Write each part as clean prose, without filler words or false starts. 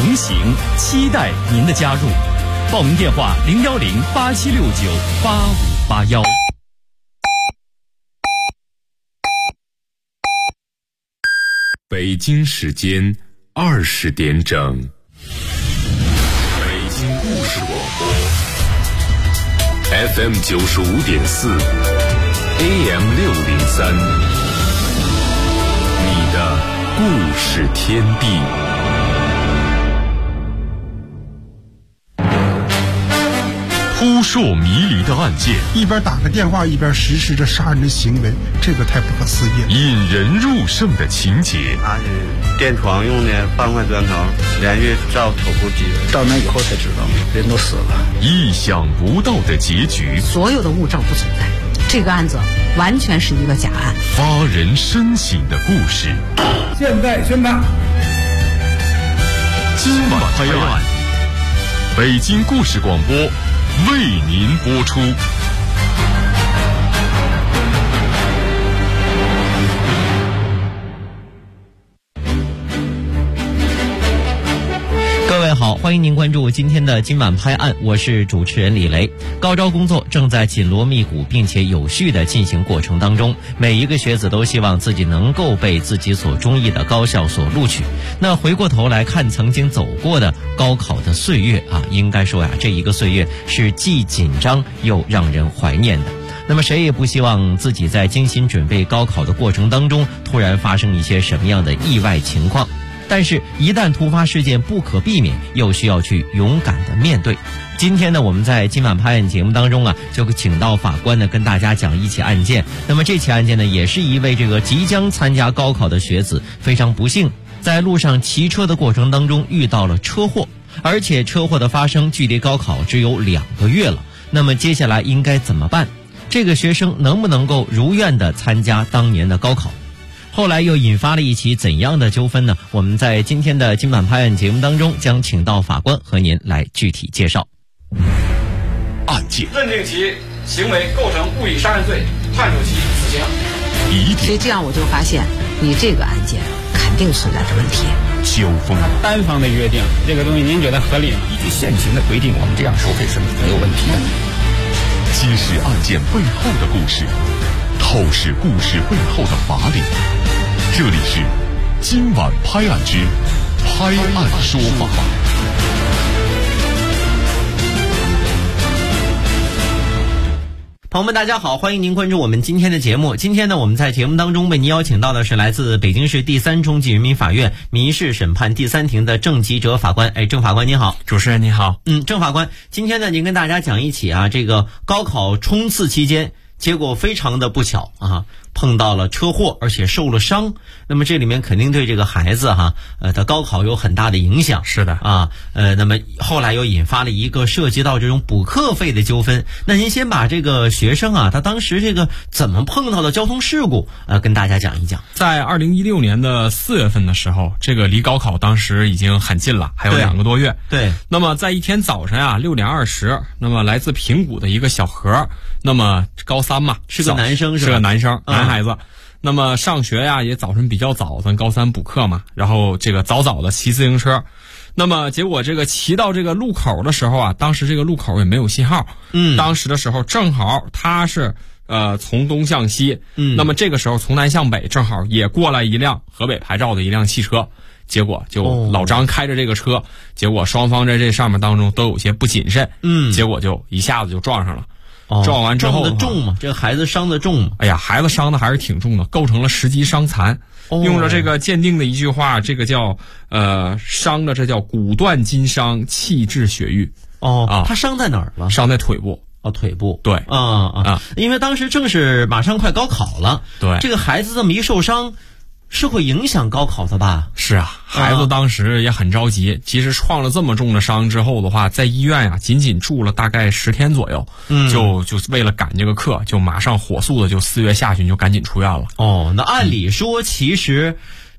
同行，期待您的加入。报名电话：010-8769-8581。 北京时间20点整，北京故事广播 FM 95.4 AM 603，你的故事天地。扑朔迷离的案件， 一边打个电话一边实施着杀人的行为，这个太不可思议了。 引人入胜的情节， 他是电床用的半块砖头，连续照头部击， 到那以后才知道人都死了。 意想不到的结局， 所有的物证不存在，这个案子完全是一个假案。 发人深省的故事， 现在宣判。 今晚拍案，北京故事广播为您播出。 各位好，欢迎您关注今天的今晚拍案，我是主持人李雷。高招工作正在紧锣密鼓并且有序的进行过程当中，每一个学子都希望自己能够被自己所中意的高校所录取。那回过头来看曾经走过的高考的岁月啊，应该说呀，这一个岁月是既紧张又让人怀念的。那么谁也不希望自己在精心准备高考的过程当中突然发生一些什么样的意外情况，但是一旦突发事件不可避免，又需要去勇敢的面对。今天呢，我们在今晚拍案节目当中啊，就请到法官呢跟大家讲一起案件。那么这起案件呢，也是一位这个即将参加高考的学子非常不幸，在路上骑车的过程当中遇到了车祸，而且车祸的发生距离高考只有2个月了。那么接下来应该怎么办？这个学生能不能够如愿的参加当年的高考？后来又引发了一起怎样的纠纷呢？我们在今天的今晚拍案节目当中将请到法官和您来具体介绍。 案件认定其行为构成故意杀人罪，判处其死刑。 所以这样我就发现你这个案件肯定存在着问题。 纠纷单方的约定这个东西您觉得合理吗？ 依据现行的规定，我们这样收费是没有问题的。 揭示案件背后的故事，透视故事背后的法理。这里是今晚拍案之拍案说法。 朋友们大家好，欢迎您关注我们今天的节目。今天呢，我们在节目当中为您邀请到的是来自北京市第3中级人民法院民事审判第3庭的郑吉哲法官。郑法官您好。 主持人您好。 郑法官，今天呢您跟大家讲一起这个高考冲刺期间，结果非常的不巧碰到了车祸，而且受了伤。那么这里面肯定对这个孩子的高考有很大的影响。 是的那么后来又引发了一个涉及到这种补课费的纠纷。那您先把这个学生他当时这个怎么碰到的交通事故跟大家讲一讲。 在2016年的4月份的时候，这个离高考当时已经很近了，还有2个多月。 对。 那么在一天早晨6点20，那么来自平谷的一个小何，那么高3嘛， 是个男生， 是个男生，男孩子。那么上学也早晨比较早，咱高3补课嘛，然后这个早的骑自行车。那么结果这个骑到这个路口的时候当时这个路口也没有信号。当时的时候正好他是从东向西。那么这个时候从南向北正好也过来一辆河北牌照的一辆汽车。结果就老张开着这个车，结果双方在这上面当中都有些不谨慎。结果就一下子就撞上了。撞完之后撞得重吗？这个孩子伤得重吗？ 哎呀，孩子伤的还是挺重的，构成了10级伤残。用着这个鉴定的一句话，这个叫伤的这叫骨断筋伤，气滞血瘀。 他伤在哪儿了？ 伤在腿部。 腿部。 对。 因为当时正是马上快高考了。 对。 这个孩子这么一受伤，是会影响高考的吧？ 是啊，孩子当时也很着急。其实创了这么重的伤之后的话，在医院仅仅住了大概10天左右。就为了赶这个课，就马上火速的就4月下旬就赶紧出院了。 那按理说其实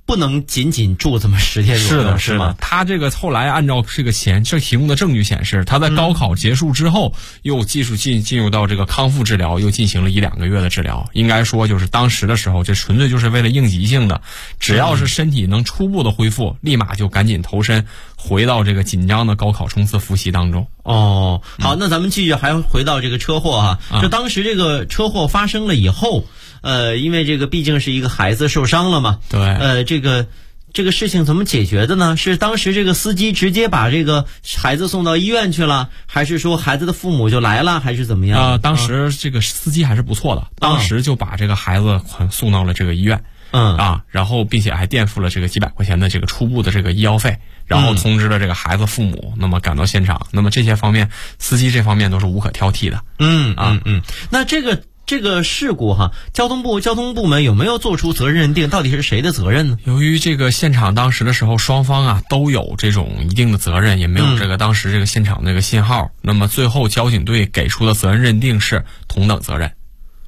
不能仅仅住这么10天左右， 是吗？ 他这个后来按照这提供的证据显示，他在高考结束之后，又进入到这个康复治疗，又进行了1-2个月的治疗。应该说，就是当时的时候，这纯粹就是为了应急性的，只要是身体能初步的恢复，立马就赶紧投身回到这个紧张的高考冲刺复习当中。 好，那咱们继续还回到这个车祸哈，就当时这个车祸发生了以后，因为这个毕竟是一个孩子受伤了嘛， 对， 这个事情怎么解决的呢？是当时这个司机直接把这个孩子送到医院去了，还是说孩子的父母就来了，还是怎么样？ 当时这个司机还是不错的，当时就把这个孩子送到了这个医院，然后并且还垫付了这个几百块钱的这个初步的这个医药费，然后通知了这个孩子父母，那么赶到现场，那么这些方面，司机这方面都是无可挑剔的。 那这个事故哈，交通部门有没有做出责任认定？到底是谁的责任呢？ 由于这个现场当时的时候，双方都有这种一定的责任，也没有这个当时这个现场这个信号，那么最后交警队给出的责任认定是同等责任。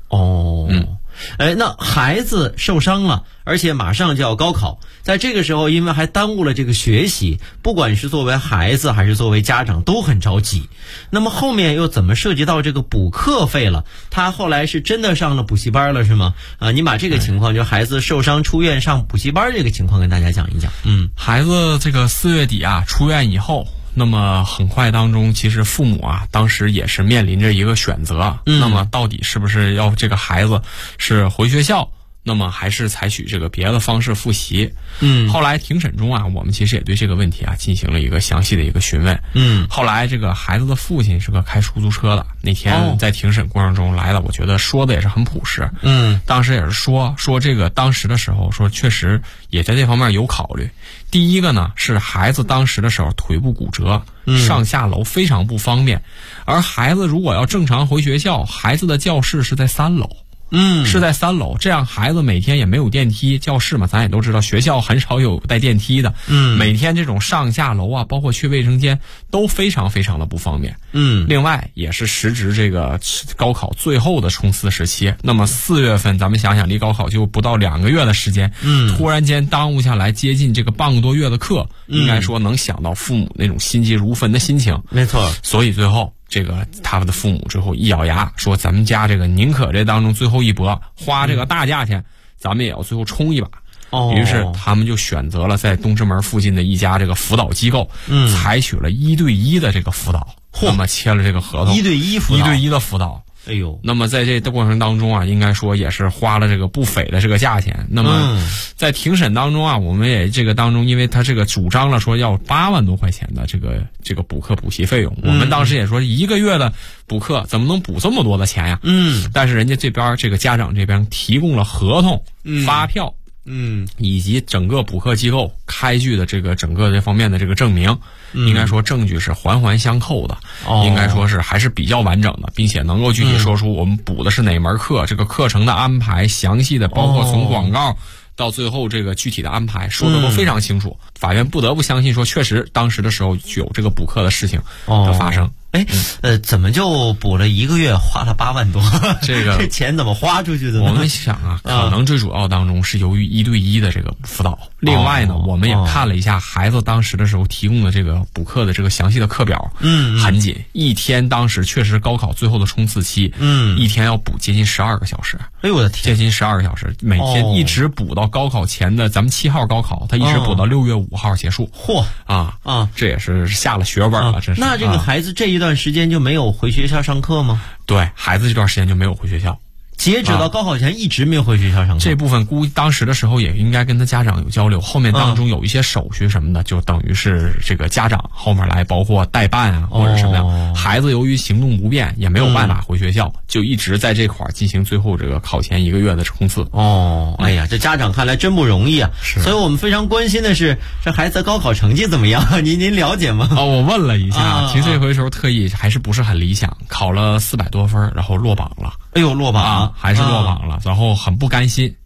那孩子受伤了，而且马上就要高考，在这个时候因为还耽误了这个学习，不管是作为孩子还是作为家长都很着急。那么后面又怎么涉及到这个补课费了？他后来是真的上了补习班了是吗？你把这个情况，就孩子受伤出院上补习班这个情况跟大家讲一讲。 孩子这个4月底出院以后，那么很快当中，其实父母当时也是面临着一个选择，那么到底是不是要这个孩子是回学校，那么还是采取这个别的方式复习？后来庭审中我们其实也对这个问题进行了一个详细的一个询问。后来这个孩子的父亲是个开出租车的，那天在庭审过程中来了，我觉得说的也是很朴实。当时也是说这个当时的时候说确实也在这方面有考虑。第一个呢是孩子当时的时候腿部骨折，上下楼非常不方便，而孩子如果要正常回学校，孩子的教室是在3楼。是在3楼，这样孩子每天也没有电梯，教室嘛，咱也都知道学校很少有带电梯的。每天这种上下楼包括去卫生间都非常非常的不方便。另外也是时值这个高考最后的冲刺时期，那么4月份咱们想想离高考就不到2个月的时间，突然间耽误下来接近这个半个多月的课，应该说能想到父母那种心急如焚的心情。 没错， 所以最后这个他们的父母最后一咬牙说，咱们家这个宁可这当中最后一搏，花这个大价钱，咱们也要最后冲一把。于是他们就选择了在东直门附近的一家这个辅导机构，采取了1对1的这个辅导，那么签了这个合同 ，1对1 的辅导。 哎呦， 那么在这过程当中应该说也是花了这个不菲的这个价钱。那么在庭审当中我们也这个当中，因为他这个主张了说要8万多块钱的这个补课补习费用，我们当时也说1个月的补课怎么能补这么多的钱呀？但是人家这边这个家长这边提供了合同、发票。以及整个补课机构开具的这个整个这方面的这个证明，应该说证据是环环相扣的，应该说是还是比较完整的，并且能够具体说出我们补的是哪门课，这个课程的安排详细的，包括从广告到最后这个具体的安排说的都非常清楚。法院不得不相信说，确实当时的时候就有这个补课的事情的发生。 怎么就补了1个月花了8万多？ 这钱怎么花出去的呢？ 我们想可能最主要当中是由于1对1的这个辅导。另外呢，我们也看了一下孩子当时的时候提供的这个补课的这个详细的课表，很紧，一天当时确实高考最后的冲刺期，一天要补接近12个小时。 哎呦我的天， 接近12个小时，每天一直补到高考前的咱们7号高考，他一直补到6月5号结束。 嚯这也是下了血本了，这是。 那这个孩子这一段时间就没有回学校上课吗？ 对，孩子这段时间就没有回学校。 截止到高考前一直没有回学校上课。 这部分估计当时的时候也应该跟他家长有交流，后面当中有一些手续什么的，就等于是这个家长后面来，包括代办或者什么样。孩子由于行动不便，也没有办法回学校，就一直在这块进行最后这个考前1个月的冲刺。 哎呀，这家长看来真不容易啊！所以我们非常关心的是，这孩子高考成绩怎么样？您了解吗？ 我问了一下，其实这回时候特意还是不是很理想，考了400多分，然后落榜了。 哎呦，落榜还是落榜了，然后很不甘心，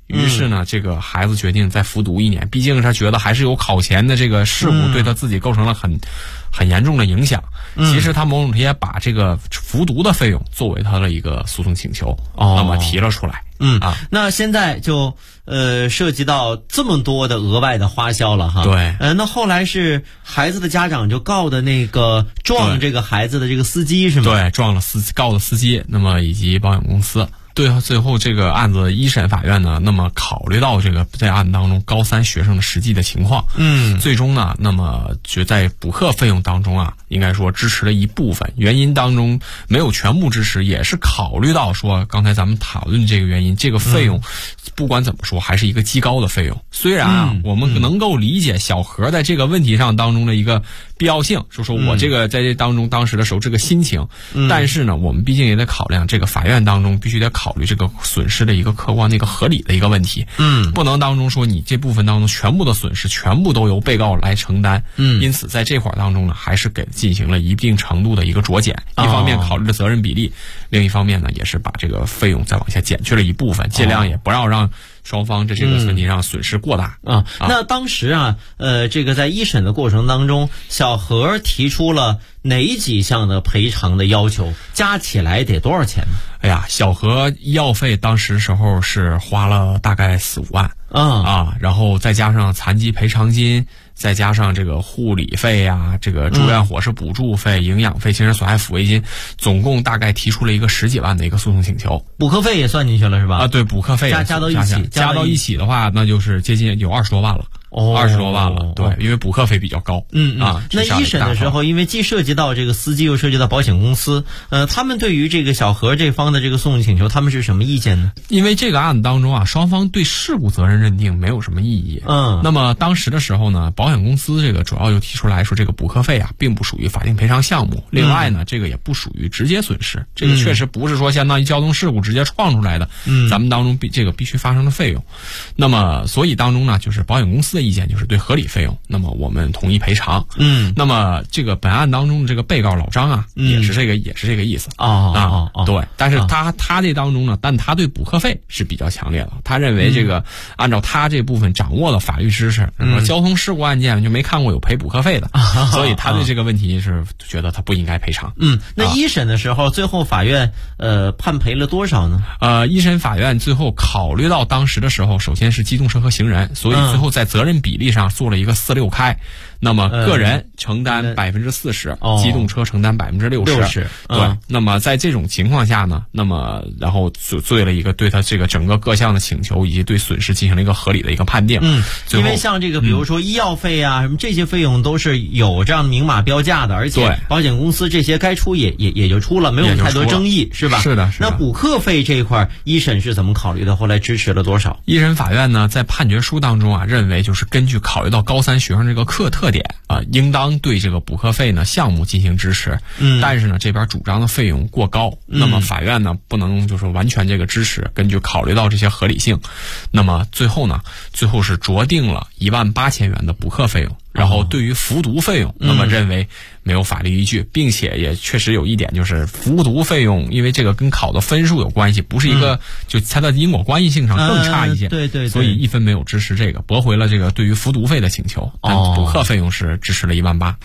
于是呢，这个孩子决定再服毒1年，毕竟他觉得还是有考前的这个事故对他自己构成了很严重的影响。其实他某种也把这个服毒的费用作为他的一个诉讼请求，那么提了出来。 那现在就涉及到这么多的额外的花销了哈。 对， 那后来是孩子的家长就告的那个撞这个孩子的这个司机是吗？ 对，告的司机，那么以及保险公司。对，最后这个案子一审法院呢，那么考虑到这个在案当中高3学生的实际的情况，最终呢，那么就在补课费用当中啊，应该说支持了一部分，原因当中没有全部支持，也是考虑到说刚才咱们讨论这个原因，这个费用不管怎么说还是一个极高的费用。虽然啊，我们能够理解小何在这个问题上当中的一个必要性，说我这个在这当中当时的时候这个心情，但是呢，我们毕竟也得考量这个法院当中必须得考虑这个损失的一个客观的一个合理的一个问题，不能当中说你这部分当中全部的损失全部都由被告来承担，因此在这块当中呢，还是给进行了一定程度的一个酌减，一方面考虑了责任比例，另一方面呢，也是把这个费用再往下减去了一部分，尽量也不要让双方这个问题上损失过大那当时啊，这个在一审的过程当中，小何提出了哪几项的赔偿的要求，加起来得多少钱呢？ 哎呀，小何医药费当时时候是花了大概4-5万然后再加上残疾赔偿金，再加上这个护理费呀，这个住院伙食补助费、营养费、精神损害抚慰金，总共大概提出了一个10几万的一个诉讼请求。 补课费也算进去了是吧？ 对，补课费加到一起的话，那就是接近有20多万了。20多万了，对，因为补课费比较高。 那一审的时候，因为既涉及到这个司机，又涉及到保险公司，他们对于这个小何这方的这个诉讼请求，他们是什么意见呢？ 因为这个案子当中啊，双方对事故责任认定没有什么异议。那么当时的时候呢，保险公司这个主要就提出来说，这个补课费啊，并不属于法定赔偿项目。另外呢，这个也不属于直接损失，这个确实不是说相当于交通事故直接创出来的。咱们当中这个必须发生的费用。那么所以当中呢，就是保险公司的意见就是对合理费用，那么我们同意赔偿。那么这个本案当中的这个被告老张啊，也是这个意思对。但是他这当中呢，但他对补课费是比较强烈的。他认为这个按照他这部分掌握的法律知识，说交通事故案件就没看过有赔补课费的，所以他对这个问题是觉得他不应该赔偿。 那一审的时候，最后法院判赔了多少呢？ 一审法院最后考虑到当时的时候，首先是机动车和行人，所以最后在责任比例上做了一个4-6开。那么个人承担40%，机动车承担60%。对，那么在这种情况下呢，那么然后做了一个对他这个整个各项的请求以及对损失进行了一个合理的一个判定。 因为像这个比如说医药费啊，什么这些费用都是有这样明码标价的，而且保险公司这些该出也就出了，没有太多争议，是吧？ 是的。 那补课费这一块，一审是怎么考虑的？后来支持了多少？ 一审法院呢，在判决书当中啊，认为就是根据考虑到高3学生这个课特点啊，应当对这个补课费呢项目进行支持。但是呢，这边主张的费用过高，那么法院呢不能就是完全这个支持，根据考虑到这些合理性，那么最后是酌定了18000元的补课费用。然后对于服毒费用，那么认为没有法律依据，并且也确实有一点就是服毒费用，因为这个跟考的分数有关系，不是一个就它的因果关系性上更差一些。 对， 所以一分没有支持这个，驳回了这个对于服毒费的请求，但补课费用是支持了18000。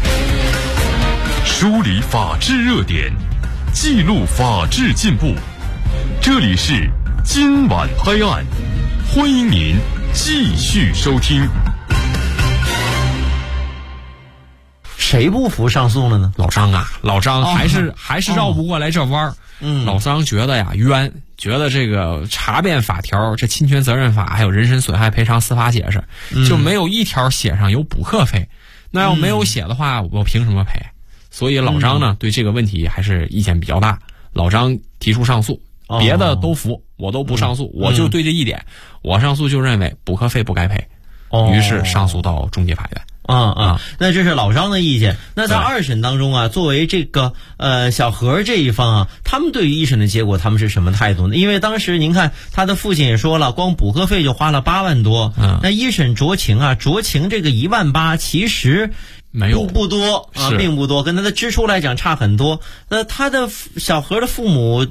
梳理法治热点，记录法治进步，这里是今晚拍案，欢迎您继续收听。 谁不服上诉了呢？ 老张还是绕不过来这弯儿。老张觉得呀冤，觉得这个查遍法条，这侵权责任法还有人身损害赔偿司法解释，就没有一条写上有补课费。那要没有写的话，我凭什么赔？所以老张呢，对这个问题还是意见比较大。老张提出上诉，别的都服，我都不上诉，我就对这一点，我上诉就认为补课费不该赔，于是上诉到中级法院。 那这是老张的意见。那在二审当中啊，作为这个小何这一方啊，他们对于一审的结果他们是什么态度呢？因为当时您看他的父亲也说了，光补课费就花了8万多。那一审酌情这个18000其实没有不多啊，并不多，跟他的支出来讲差很多。他的小何的父母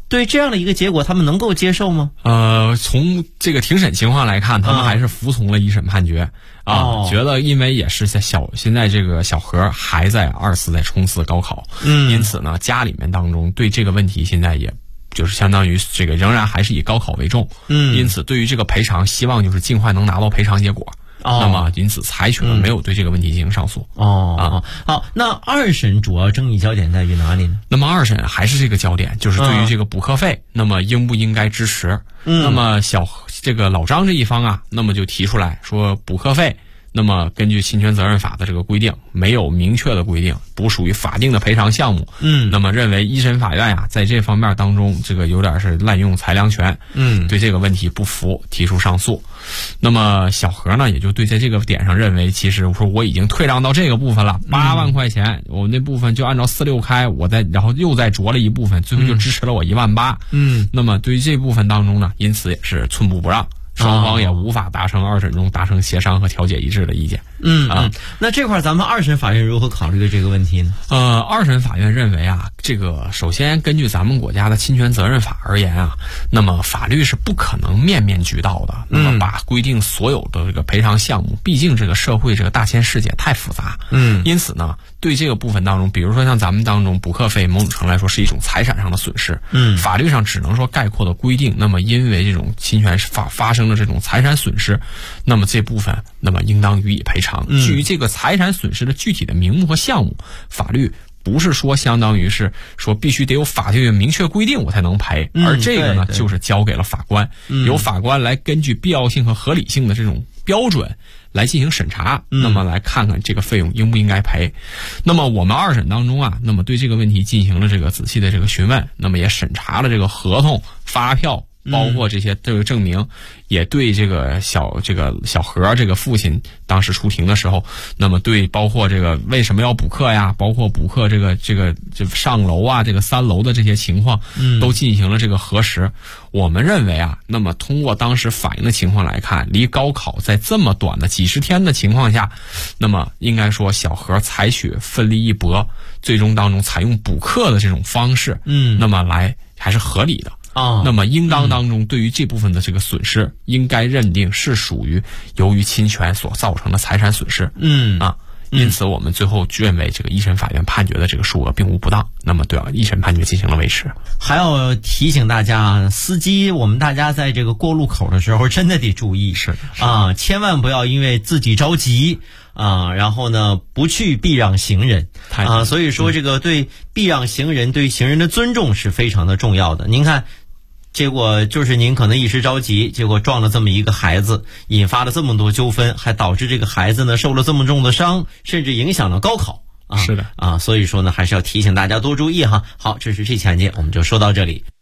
对这样的一个结果，他们能够接受吗？ 从这个庭审情况来看，他们还是服从了一审判决觉得因为也是现在这个小何还在2次在冲刺高考，因此呢，家里面当中对这个问题现在也就是相当于这个仍然还是以高考为重，因此对于这个赔偿，希望就是尽快能拿到赔偿结果。那么因此采取了没有对这个问题进行上诉。 好，那2审主要争议焦点在于哪里呢？ 那么2审还是这个焦点，就是对于这个补课费，那么应不应该支持？那么这个老张这一方啊，那么就提出来说补课费，那么根据侵权责任法的这个规定，没有明确的规定，不属于法定的赔偿项目。那么认为一审法院呀，在这方面当中，这个有点是滥用裁量权。对这个问题不服，提出上诉。那么小何呢，也就对在这个点上认为，其实我已经退让到这个部分了，8万块钱，我那部分就按照46开，然后又再酌了一部分，最后就支持了我18000。那么对于这部分当中呢，因此也是寸步不让。双方也无法达成2审中达成协商和调解一致的意见。 那这块咱们2审法院如何考虑这个问题呢 ？2审法院认为啊，这个首先根据咱们国家的侵权责任法而言啊，那么法律是不可能面面俱到的，那么把规定所有的这个赔偿项目，毕竟这个社会这个大千世界太复杂。因此呢，对这个部分当中，比如说像咱们当中补课费，某种程度来说是一种财产上的损失。法律上只能说概括的规定，那么因为这种侵权发生的这种财产损失，那么这部分那么应当予以赔偿。至于这个财产损失的具体的名目和项目，法律不是说相当于是说必须得有法律明确规定我才能赔，而这个呢就是交给了法官，由法官来根据必要性和合理性的这种标准来进行审查，那么来看看这个费用应不应该赔。那么我们2审当中啊，那么对这个问题进行了这个仔细的这个询问，那么也审查了这个合同、发票，包括这些这个证明，也对这个小何这个父亲当时出庭的时候，那么对包括这个为什么要补课呀，包括补课这个上楼啊，这个3楼的这些情况，都进行了这个核实。我们认为啊，那么通过当时反映的情况来看，离高考在这么短的几十天的情况下，那么应该说小何采取奋力一搏，最终当中采用补课的这种方式，那么来还是合理的。那么应当当中对于这部分的这个损失，应该认定是属于由于侵权所造成的财产损失。因此我们最后认为这个一审法院判决的这个数额并无不当，那么对一审判决进行了维持。 还要提醒大家，司机我们大家在这个过路口的时候真的得注意，千万不要因为自己着急然后呢不去避让行人所以说这个对避让行人、对行人的尊重是非常的重要的。您看，结果就是您可能一时着急，结果撞了这么一个孩子，引发了这么多纠纷，还导致这个孩子呢受了这么重的伤，甚至影响了高考是的所以说呢还是要提醒大家多注意哈。好，这是这期案件我们就说到这里。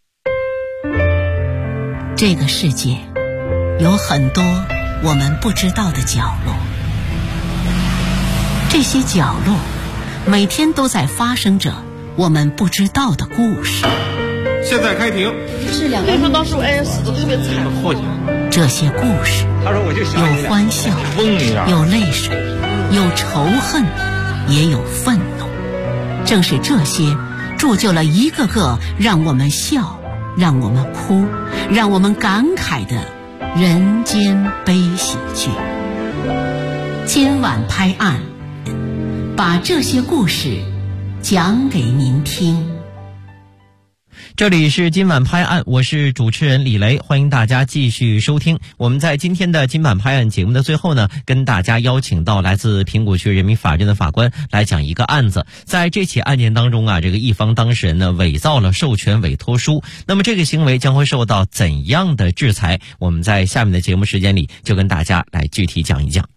这个世界有很多我们不知道的角落，这些角落每天都在发生着我们不知道的故事。 现在开庭。 是2个人当时死得特别惨。 这些故事有欢笑，有泪水，有仇恨，也有愤怒。正是这些铸就了一个个让我们笑，让我们哭，让我们感慨的人间悲喜剧。今晚拍案，把这些故事讲给您听。 这里是今晚拍案，我是主持人李雷，欢迎大家继续收听。我们在今天的今晚拍案节目的最后呢，跟大家邀请到来自平谷区人民法院的法官来讲一个案子。在这起案件当中这个一方当事人呢伪造了授权委托书，那么这个行为将会受到怎样的制裁？我们在下面的节目时间里就跟大家来具体讲一讲。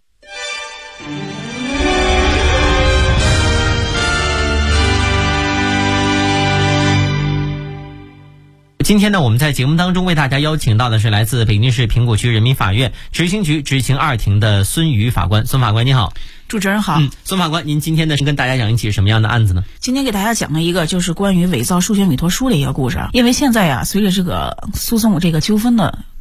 今天呢，我们在节目当中为大家邀请到的是来自北京市平谷区人民法院执行局执行2庭的孙瑜法官。孙法官你好。 主持人好。 孙法官，您今天呢是跟大家讲一起什么样的案子呢？ 今天给大家讲了一个就是关于伪造授权委托书的一个故事。因为现在随着这个诉讼这个纠纷的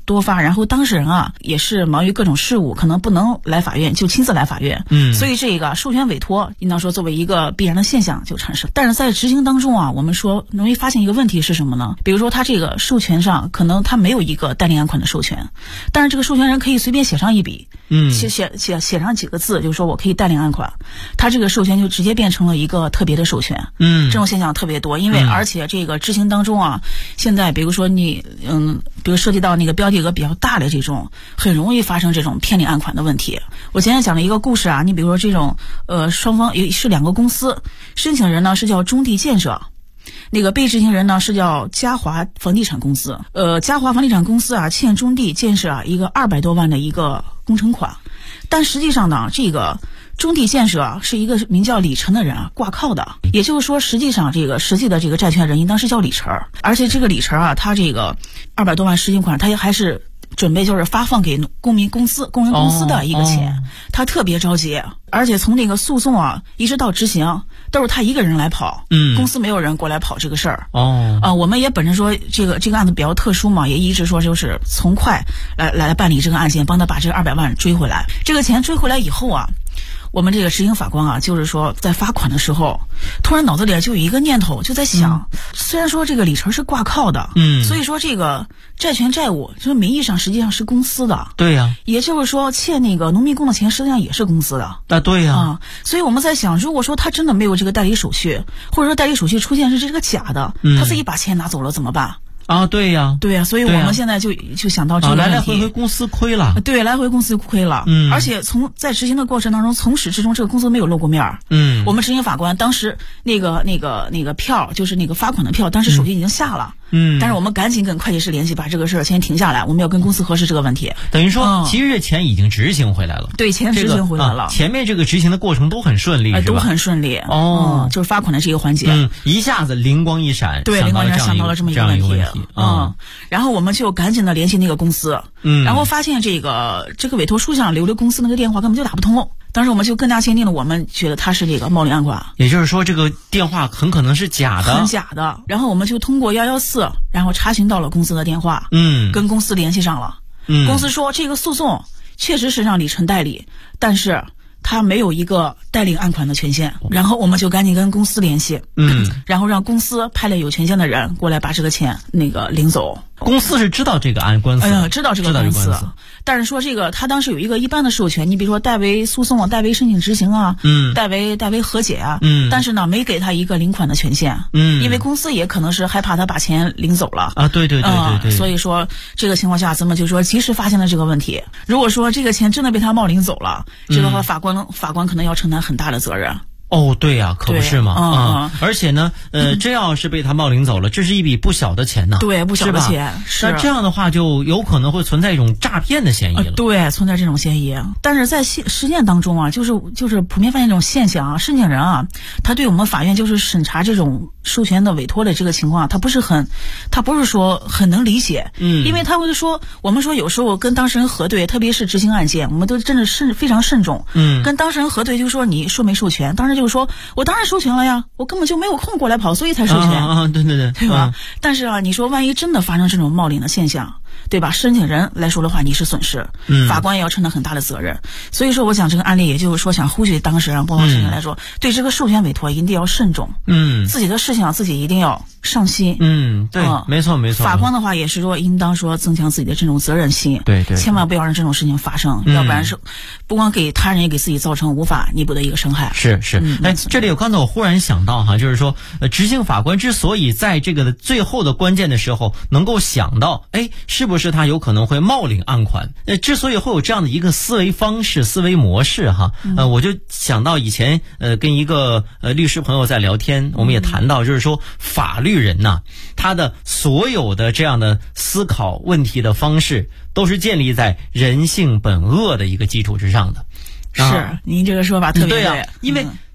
多发，然后当事人啊也是忙于各种事务，可能不能来法院，就亲自来法院。所以这个授权委托应当说作为一个必然的现象就产生。但是在执行当中啊，我们说容易发现一个问题是什么呢？比如说他这个授权上可能他没有一个代领案款的授权，但是这个授权人可以随便写上一笔，写上几个字，就是说我可以代领案款，他这个授权就直接变成了一个特别的授权。这种现象特别多，因为而且这个执行当中啊，现在比如说你比如涉及到那个标的额比较大的这种，很容易发生这种骗领案款的问题。我前面讲了一个故事啊，你比如说这种双方也是两个公司，申请人呢是叫中地建设，那个被执行人呢是叫嘉华房地产公司。嘉华房地产公司啊欠中地建设啊一个200多万的一个工程款，但实际上呢这个中地建设啊是一个名叫李晨的人啊挂靠的，也就是说实际上这个实际的这个债权人应当是叫李晨，而且这个李晨啊他这个200多万实行款他还是准备就是发放给工人公司的一个钱，他特别着急，而且从那个诉讼啊一直到执行都是他一个人来跑，公司没有人过来跑这个事儿。我们也本身说这个案子比较特殊嘛，也一直说就是从快来办理这个案件，帮他把这个200万追回来。这个钱追回来以后啊，我们这个执行法官啊，就是说在发款的时候，突然脑子里就有一个念头，就在想，虽然说这个李晨是挂靠的，所以说这个债权债务就是名义上实际上是公司的， 对呀， 也就是说欠那个农民工的钱实际上也是公司的， 对呀， 所以我们在想，如果说他真的没有这个代理手续，或者说代理手续出现是这个假的，他自己把钱拿走了怎么办？ 对呀， 所以我们现在就想到这个问题， 来回公司亏了， 对，来回公司亏了，而且在执行的过程当中，从始至终这个公司没有露过面，我们执行法官当时那个票就是那个发款的票，当时手续已经下了，但是我们赶紧跟会计师联系，把这个事儿先停下来，我们要跟公司核实这个问题。 等于说，其实这钱已经执行回来了， 对，钱执行回来了， 前面这个执行的过程都很顺利，是吧？ 都很顺利，就是发款的这个环节， 一下子灵光一闪， 对，灵光一闪想到了这么一个问题。然后我们就赶紧的联系那个公司，然后发现这个委托书上留的公司那个电话根本就打不通。当时我们就更加坚定了，我们觉得他是这个冒领案款， 也就是说这个电话很可能是假的， 很假的。然后我们就通过114，然后查询到了公司的电话，跟公司联系上了。公司说这个诉讼确实是让李晨代理，但是他没有一个代领案款的权限，然后我们就赶紧跟公司联系，然后让公司派了有权限的人过来把这个钱领走。 公司是知道这个官司， 知道这个官司，但是说这个他当时有一个一般的授权，你比如说代为诉讼啊，代为申请执行啊，代为和解啊，但是呢没给他一个领款的权限，因为公司也可能是害怕他把钱领走了啊，对， 所以说这个情况下，咱们就说及时发现了这个问题。如果说这个钱真的被他冒领走了，这个话法官可能要承担很大的责任。 对呀，可不是嘛，而且呢，真要是被他冒领走了，这是一笔不小的钱呢， 对，不小的钱， 那这样的话就有可能会存在一种诈骗的嫌疑了， 对，存在这种嫌疑。但是在实践当中啊，就是普遍发现这种现象啊，申请人啊，他对我们法院就是审查这种授权的委托的这个情况，他不是说很能理解，因为他会说，我们说有时候跟当事人核对，特别是执行案件，我们都真的是非常慎重，跟当事人核对，就说你授没授权，当时就是说我当然授权了呀，我根本就没有空过来跑，所以才授权，对吧？但是啊，你说万一真的发生这种冒领的现象，对吧？申请人来说的话，你是损失，法官也要承担很大的责任。所以说，我讲这个案例，也就是说想呼吁当事人，包括申请人来说，对这个授权委托一定要慎重，自己的事情自己一定要上心， 对，没错。 法官的话也是说，应当说增强自己的这种责任心， 对， 千万不要让这种事情发生，要不然是不光给他人也给自己造成无法弥补的一个伤害。 是，这里刚才我忽然想到哈，就是说，执行法官之所以在这个最后的关键的时候能够想到，是不是他有可能会冒领案款？之所以会有这样的一个思维方式、思维模式哈，我就想到以前跟一个律师朋友在聊天，我们也谈到，就是说法律人呐，他的所有的这样的思考问题的方式，都是建立在人性本恶的一个基础之上的。 是，您这个说法特别对啊，因为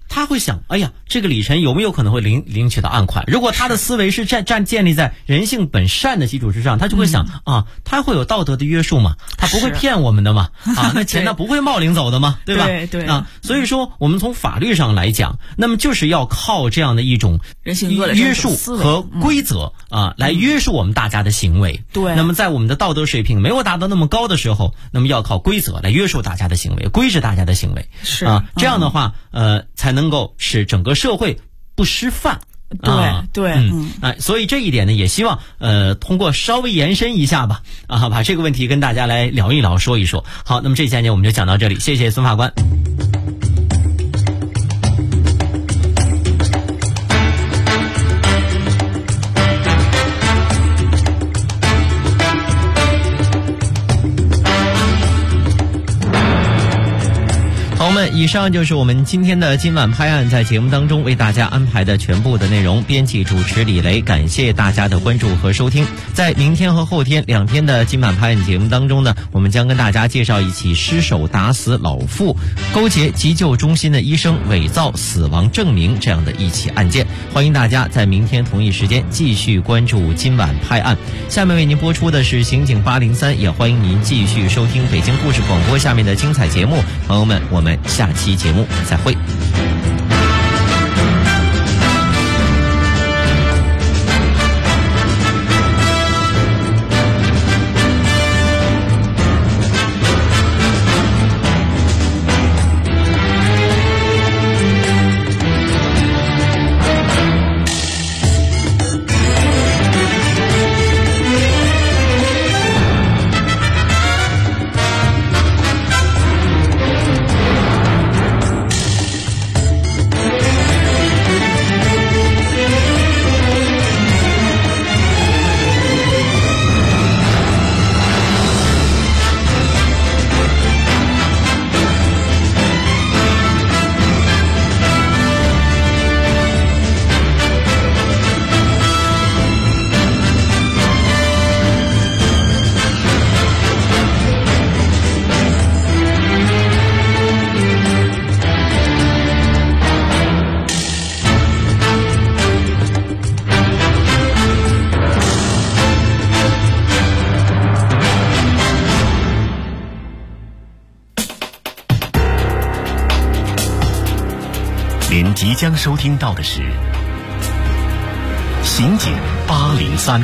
他会想，哎呀，这个李晨有没有可能会领取到案款？如果他的思维是建立在人性本善的基础之上，他就会想啊，他会有道德的约束嘛，他不会骗我们的嘛，啊，那钱他不会冒领走的嘛，对吧？ 对啊，所以说我们从法律上来讲，那么就是要靠这样的一种人性恶的约束和规则啊，来约束我们大家的行为。 对， 那么在我们的道德水平没有达到那么高的时候，那么要靠规则来约束大家的行为，规制大家的行为。 是啊，这样的话，才能够使整个社会不失范。所以这一点呢，也希望通过稍微延伸一下吧，啊，把这个问题跟大家来聊一聊，说一说。好，那么这期案件我们就讲到这里，谢谢孙法官。朋友们，以上就是我们今天的今晚拍案在节目当中为大家安排的全部的内容。编辑主持李雷，感谢大家的关注和收听。在明天和后天2天的今晚拍案节目当中呢，我们将跟大家介绍一起失手打死老妇、勾结急救中心的医生伪造死亡证明这样的一起案件。欢迎大家在明天同一时间继续关注今晚拍案。下面为您播出的是刑警803，也欢迎您继续收听北京故事广播下面的精彩节目。朋友们，我们下期节目再会。 您即将收听到的是刑警803。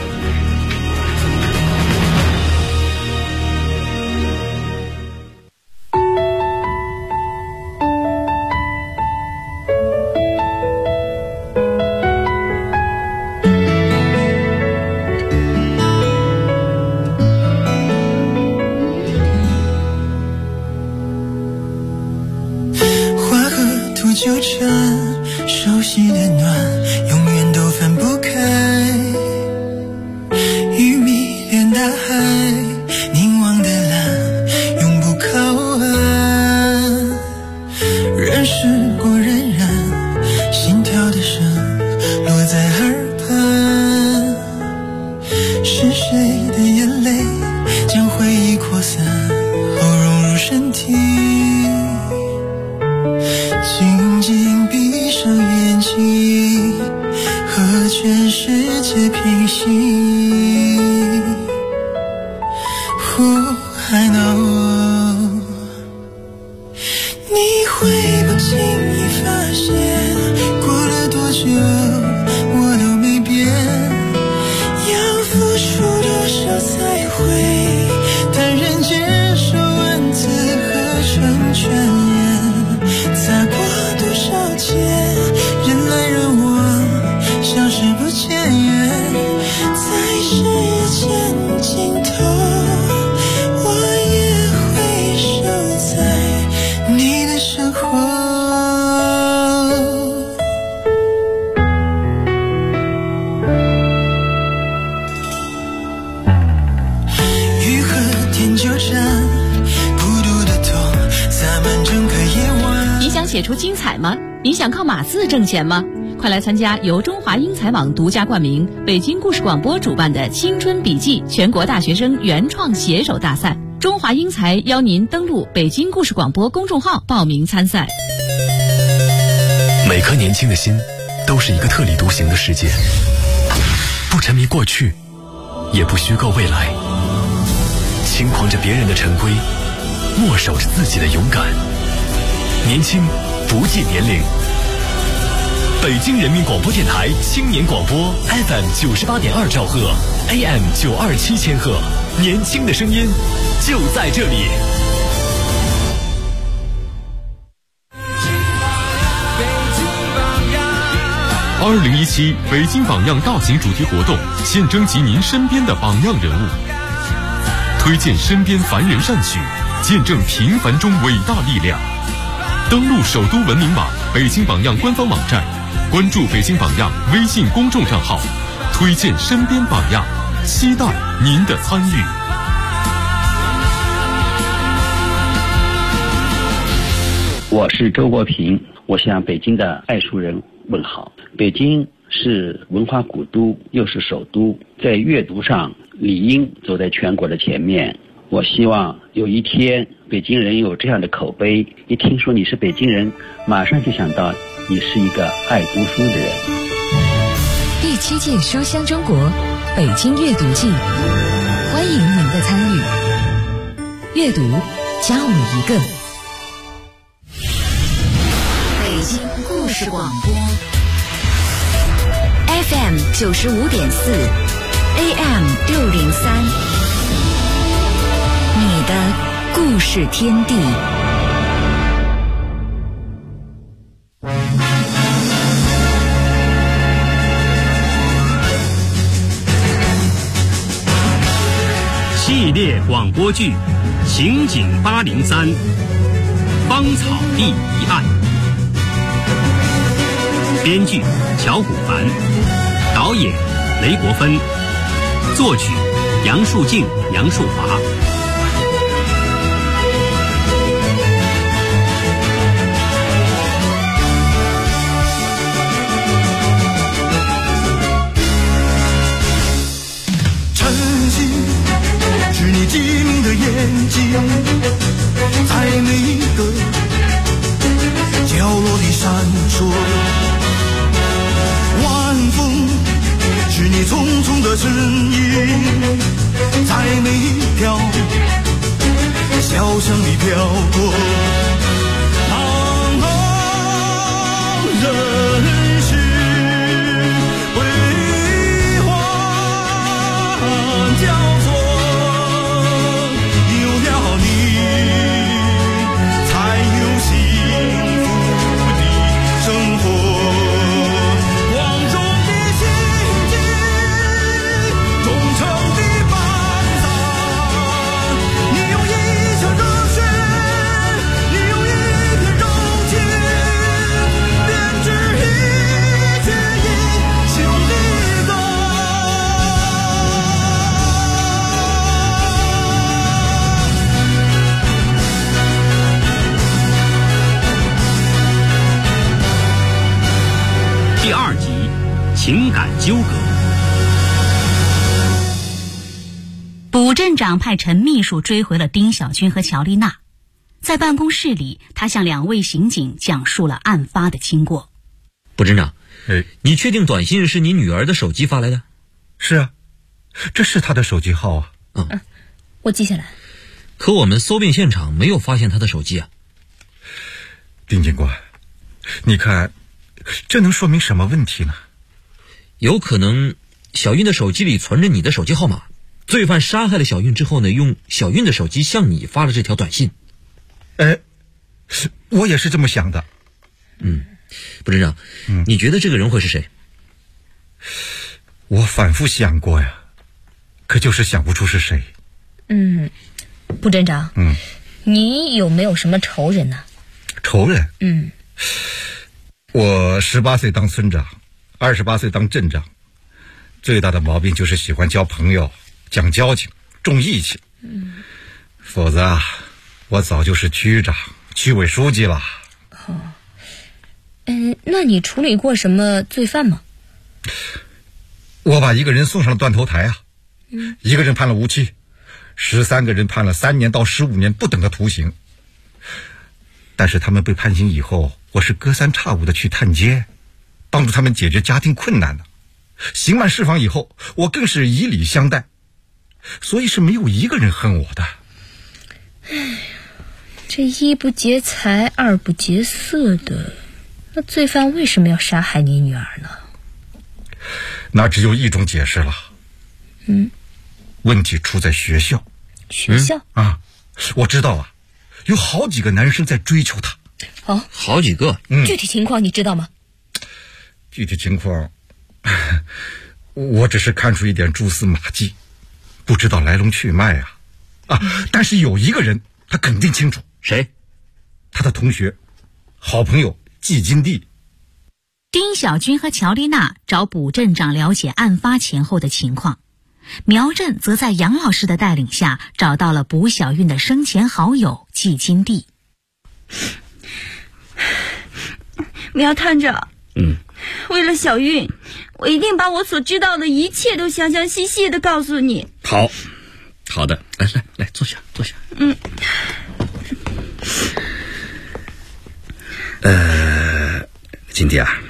纠缠，熟悉的暖，永远都分不开。鱼迷恋大海，凝望的蓝，永不靠岸。人世过荏苒，心跳的声落在耳畔。是谁的眼泪将回忆扩散，后融入身体？静静闭上眼睛，和全世界平息。I know， 你会不经意发现，过了多久我都没变。要付出多少才会坦然接受文字和成全言？擦过多少肩，人来人往，消失不见远，在时间尽头，我也会守在你的身后。雨和天纠缠，孤独的痛洒满整个夜晚。 你想写出精彩吗？你想靠码字挣钱吗？快来参加由中华英才网独家冠名、北京故事广播主办的青春笔记全国大学生原创写手大赛。中华英才邀您登录北京故事广播公众号报名参赛。 每颗年轻的心都是一个特立独行的世界，不沉迷过去，也不虚构未来，轻狂着别人的陈规，默守着自己的勇敢。年轻不计年龄。北京人民广播电台青年广播 FM 98.2兆赫 AM 927千赫，年轻的声音就在这里。 2017北京榜样大型主题活动，现征集您身边的榜样人物，推荐身边凡人善举，见证平凡中伟大力量。登录首都文明网北京榜样官方网站，关注北京榜样微信公众账号，推荐身边榜样，期待您的参与。 我是周国平，我向北京的爱书人问好。北京是文化古都，又是首都，在阅读上理应走在全国的前面。我希望有一天北京人有这样的口碑，一听说你是北京人，马上就想到你是一个爱读书的人。 第7届书香中国北京阅读季，欢迎您的参与。阅读加我一个。 北京故事广播 FM 95.4 AM 603，你的故事天地。 系列广播剧《刑警803》芳草地一案，编剧乔古凡，导演雷国芬，作曲杨树静、杨树华。 是你机灵的眼睛，在每一个角落里闪烁。晚风是你匆匆的身影，在每一条小巷里飘过。茫茫人世辉煌交错。 第2集，情感纠葛。 卜镇长派陈秘书追回了丁小军和乔丽娜，在办公室里，他向2位刑警讲述了案发的经过。 卜镇长，你确定短信是你女儿的手机发来的？ 是啊，这是她的手机号啊。 我记下来。 可我们搜遍现场，没有发现她的手机啊。 丁警官，你看，这能说明什么问题呢？ 有可能小韵的手机里存着你的手机号码，罪犯杀害了小韵之后呢，用小韵的手机向你发了这条短信。 我也是这么想的。 卜镇长，你觉得这个人会是谁？ 我反复想过呀，可就是想不出是谁。 卜镇长，你有没有什么仇人呢？ 仇人？我18岁当村长，28岁当镇长，最大的毛病就是喜欢交朋友，讲交情，重义气。否则啊，我早就是区长、区委书记了。 那你处理过什么罪犯吗？ 我把一个人送上了断头台啊，一个人判了无期，13个人判了3年到15年不等的徒刑。但是他们被判刑以后， 我是隔三差五的去探监，帮助他们解决家庭困难的。刑满释放以后，我更是以礼相待，所以是没有一个人恨我的。 这一不劫财，二不劫色的，那罪犯为什么要杀害你女儿呢？ 那只有一种解释了。问题出在学校。 学校？ 我知道啊，有好几个男生在追求她。 好几个。 具体情况你知道吗？ 具体情况我只是看出一点蛛丝马迹，不知道来龙去脉但是有一个人他肯定清楚。 谁？ 他的同学好朋友季金娣。 丁小军和乔丽娜找卜镇长了解案发前后的情况，苗震则在杨老师的带领下找到了卜小运的生前好友季金娣。 苗探长，为了小运，我一定把我所知道的一切都详详细细的告诉你。 好的，来坐下。金娣啊，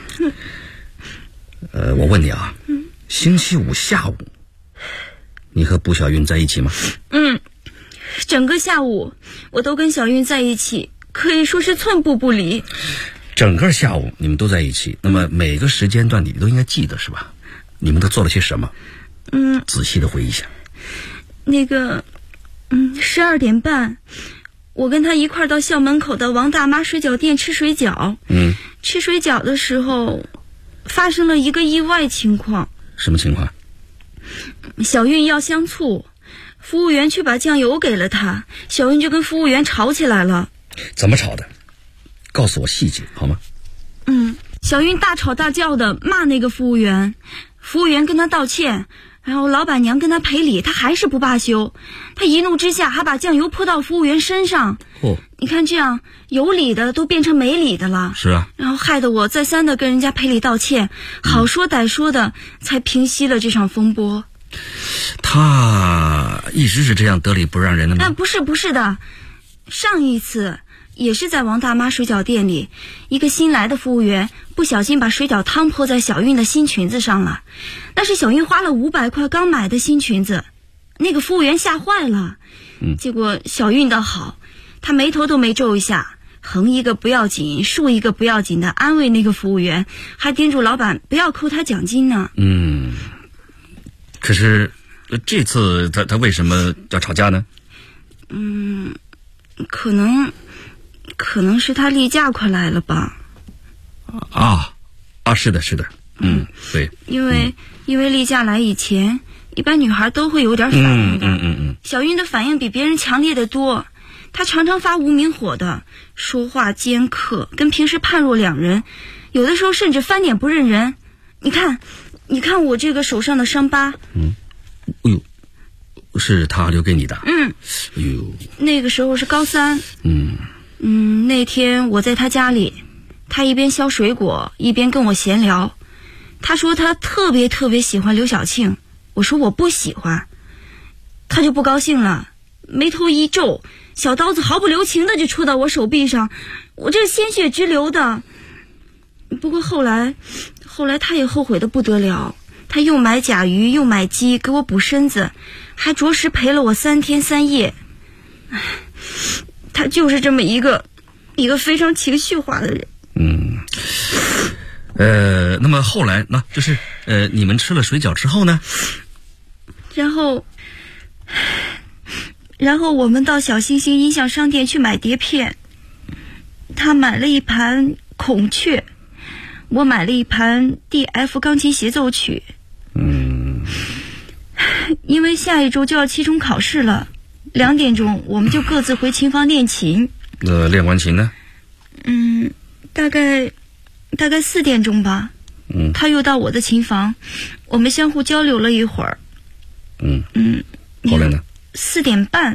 我问你啊，星期五下午你和卜小运在一起吗？ 整个下午我都跟小运在一起，可以说是寸步不离。 整个下午你们都在一起，那么每个时间段你都应该记得是吧？你们都做了些什么？仔细的回忆一下。 那个12点半，我跟他一块到校门口的王大妈水饺店吃水饺。吃水饺的时候发生了一个意外情况。 什么情况？ 小运要香醋，服务员却把酱油给了他，小运就跟服务员吵起来了。 怎么吵的？告诉我细节好吗？ 小运大吵大叫的骂那个服务员，服务员跟他道歉，然后老板娘跟他赔礼，他还是不罢休，他一怒之下还把酱油泼到服务员身上。你看这样有理的都变成没理的了。 是啊， 然后害得我再三的跟人家赔礼道歉，好说歹说的才平息了这场风波。 他一直是这样得理不让人的吗？ 不是的，上一次也是在王大妈水饺店里，一个新来的服务员不小心把水饺汤泼在小运的新裙子上了。那是小运花了500块刚买的新裙子，那个服务员吓坏了。结果小运倒好，他眉头都没皱一下，横一个不要紧，竖一个不要紧的安慰那个服务员，还叮嘱老板不要扣他奖金呢。 可是这次他为什么要吵架呢？ 可能是他例假快来了吧。 是的，对。 因为例假来以前，一般女孩都会有点反应的。小运的反应比别人强烈的多，她常常发无名火的，说话尖刻，跟平时判若两人，有的时候甚至翻脸不认人。你看我这个手上的伤疤。 是他留给你的。 那个时候是高3。那天我在他家里，他一边削水果一边跟我闲聊。他说他特别喜欢刘晓庆，我说我不喜欢，他就不高兴了，眉头一皱，小刀子毫不留情的就戳到我手臂上，我这鲜血直流的。不过后来他也后悔的不得了，他又买甲鱼又买鸡给我补身子，还着实陪了我3天3夜。他就是这么一个非常情绪化的人。 那么后来呢？就是你们吃了水饺之后呢？ 然后我们到小星星音响商店去买碟片，他买了一盘孔雀，我买了一盘 DF 钢琴协奏曲。因为下一周就要期中考试了，2点钟我们就各自回琴房练琴。 练完琴呢？ 大概4点钟吧。他又到我的琴房，我们相互交流了一会儿。 后来呢 ？4点半，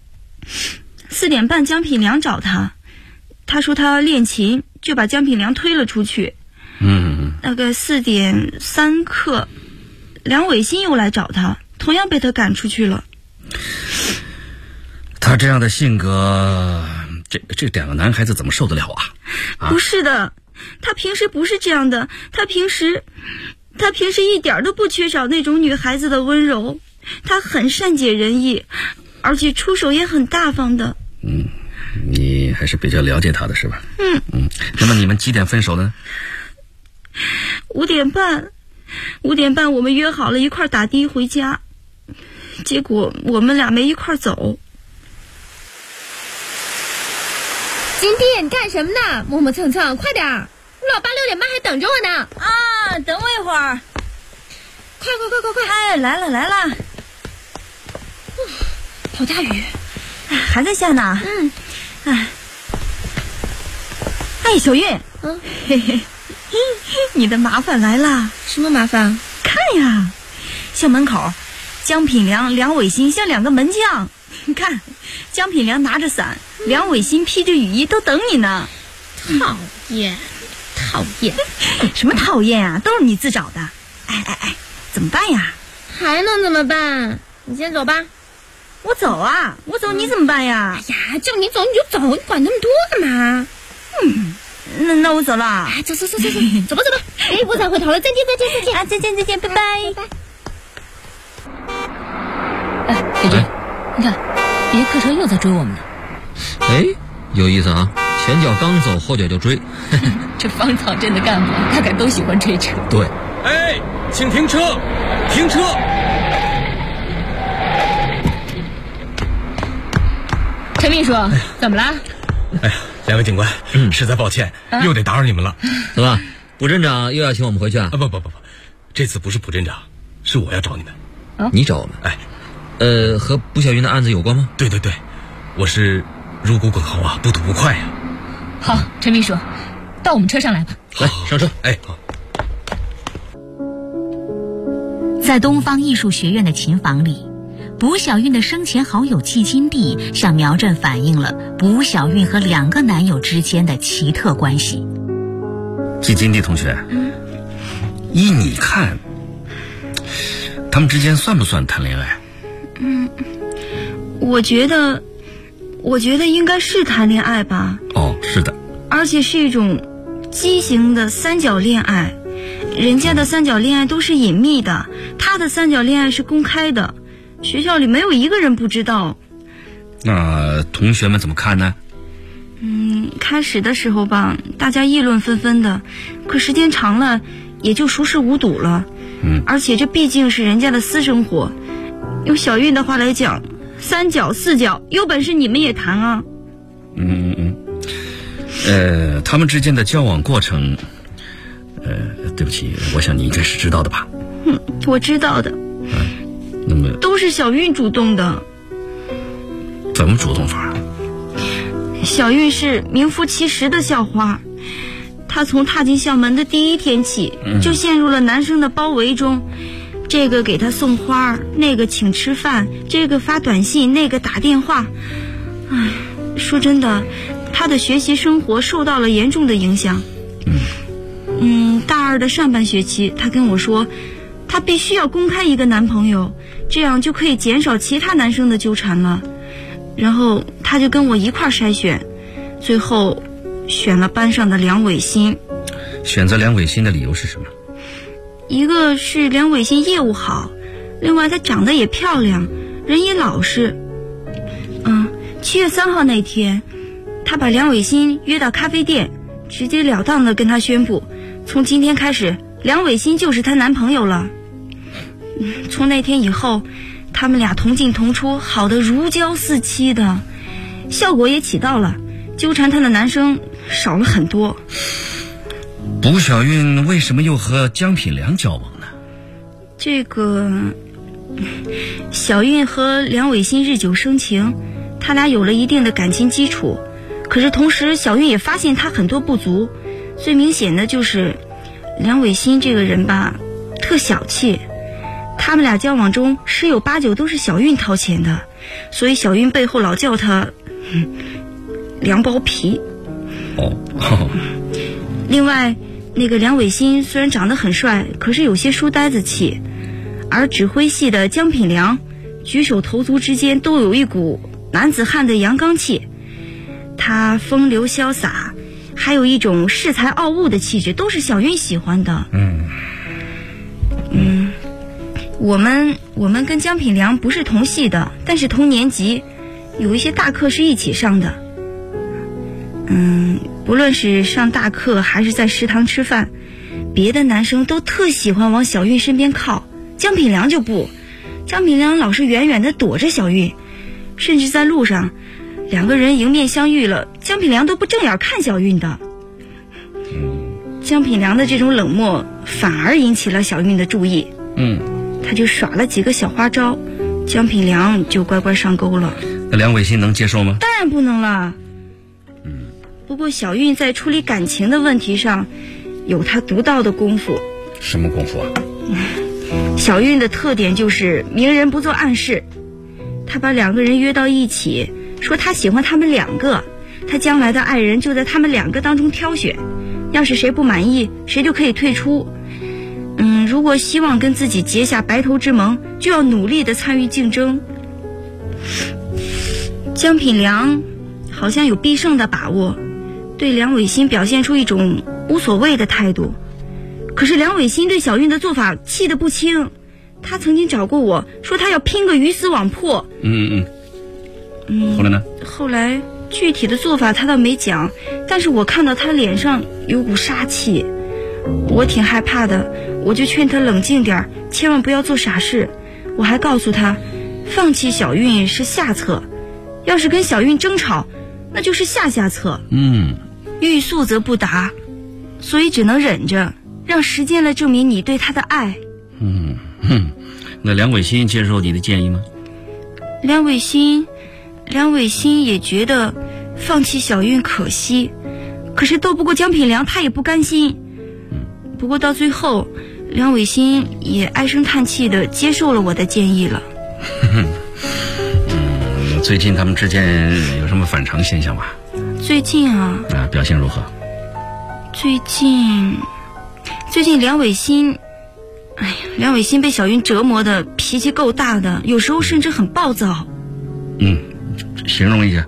江品良找他，他说他练琴，就把江品良推了出去。大概4点3刻，梁伟新又来找他，同样被他赶出去了。 他这样的性格，这2个男孩子怎么受得了啊？ 不是的，他平时不是这样的，他平时一点都不缺少那种女孩子的温柔，他很善解人意，而且出手也很大方的。 你还是比较了解他的是吧？那么你们几点分手呢 ？5点半，5点半我们约好了一块打的回家，结果我们俩没一块走。 金弟，你干什么呢？磨磨蹭蹭，快点儿！我老爸6点半还等着我呢。 啊，等我一会儿。快！哎，来了。 好大雨， 还在下呢。哎，小韵，嘿嘿，你的麻烦来了。 什么麻烦？ 看呀，校门口，江品良、梁伟新像2个门将。你看，江品良拿着伞，梁伟新披着雨衣，都等你呢。 讨厌！ 什么讨厌啊？都是你自找的。哎，怎么办呀？ 还能怎么办？你先走吧。 我走啊，你怎么办呀？ 哎呀，叫你走你就走，你管那么多干嘛？ 那我走了。 走吧，不再回头了，再见啊，再见，拜拜。 哎，飞机，你看，别克车又在追我们呢。 哎，有意思啊！前脚刚走，后脚就追。 这芳草镇的干部大概都喜欢追车。 对。 哎，请停车！停车！ 陈秘书，怎么了？ 哎呀，两位警官，实在抱歉，又得打扰你们了。 怎么，卜镇长又要请我们回去啊？ 不，这次不是卜镇长，是我要找你们。 你找我们？ 哎， 和卜小云的案子有关吗？ 对，我是入股滚豪啊，不吐不快呀。 好，陈秘书，到我们车上来吧。 来，上车。 哎，好。 在东方艺术学院的琴房里，卜小韵的生前好友季金娣向苗振反映了卜小韵和2个男友之间的奇特关系。 季金娣同学，依你看，他们之间算不算谈恋爱？ 我觉得应该是谈恋爱吧。 是的， 而且是一种畸形的3角恋爱。人家的3角恋爱都是隐秘的，他的3角恋爱是公开的，学校里没有一个人不知道。 那同学们怎么看呢？ 开始的时候吧，大家议论纷纷的，可时间长了也就熟视无睹了。而且这毕竟是人家的私生活，用小韵的话来讲，3角4角，有本事你们也谈啊。 他们之间的交往过程，对不起，我想你应该是知道的吧？ 我知道的。 那么都是小韵主动的。 怎么主动法？ 小韵是名副其实的校花，她从踏进校门的第1天起，就陷入了男生的包围中。这个给她送花，那个请吃饭，这个发短信，那个打电话。说真的，她的学习生活受到了严重的影响。大2的上半学期，她跟我说，她必须要公开一个男朋友，这样就可以减少其他男生的纠缠了。然后她就跟我一块筛选，最后选了班上的梁伟新。 选择梁伟新的理由是什么？ 一个是梁伟新业务好，另外他长得也漂亮，人也老实。7月3号那天，他把梁伟新约到咖啡店，直截了当的跟他宣布，从今天开始，梁伟新就是她男朋友了。从那天以后，他们俩同进同出，好得如胶似漆的，效果也起到了，纠缠他的男生少了很多。 卜小韵为什么又和江品良交往呢？ 这个小韵和梁伟新日久生情，他俩有了一定的感情基础。可是同时小韵也发现他很多不足，最明显的就是梁伟新这个人吧，特小气。他们俩交往中10有8九都是小韵掏钱的，所以小韵背后老叫他梁包皮。另外那个梁伟新虽然长得很帅，可是有些书呆子气，而指挥系的江品良举手投足之间都有一股男子汉的阳刚气，他风流潇洒， 还有一种恃才傲物的气质，都是小韵喜欢的。我们跟江品良不是同系的，但是同年级，有一些大课是一起上的。不论是上大课还是在食堂吃饭，别的男生都特喜欢往小韵身边靠，江品良就不，江品良老是远远地躲着小韵，甚至在路上两个人迎面相遇了，江品良都不正眼看小韵的。江品良的这种冷漠反而引起了小韵的注意，他就耍了几个小花招，江品良就乖乖上钩了。 那梁伟新能接受吗？ 当然不能了。不过小韵在处理感情的问题上有她独到的功夫。 什么功夫啊？ 小韵的特点就是明人不做暗事，她把两个人约到一起，说她喜欢他们两个，她将来的爱人就在他们两个当中挑选，要是谁不满意，谁就可以退出。如果希望跟自己结下白头之盟，就要努力的参与竞争。江品良好像有必胜的把握，对梁伟新表现出一种无所谓的态度。可是梁伟新对小韵的做法气得不轻，他曾经找过我说他要拼个鱼死网破。 后来呢？ 后来具体的做法他倒没讲，但是我看到他脸上有股杀气，我挺害怕的，我就劝他冷静点，千万不要做傻事。我还告诉他，放弃小韵是下策，要是跟小韵争吵，那就是下策。欲速则不达，所以只能忍着，让时间来证明你对他的爱。 那梁伟新接受你的建议吗？ 梁伟新也觉得放弃小韵可惜，可是斗不过江品良，他也不甘心。不过到最后，梁伟新也唉声叹气地接受了我的建议了。 最近他们之间有什么反常现象吗？ 最近表现如何？ 最近梁伟新被小韵折磨的脾气够大的，有时候甚至很暴躁。 形容一下。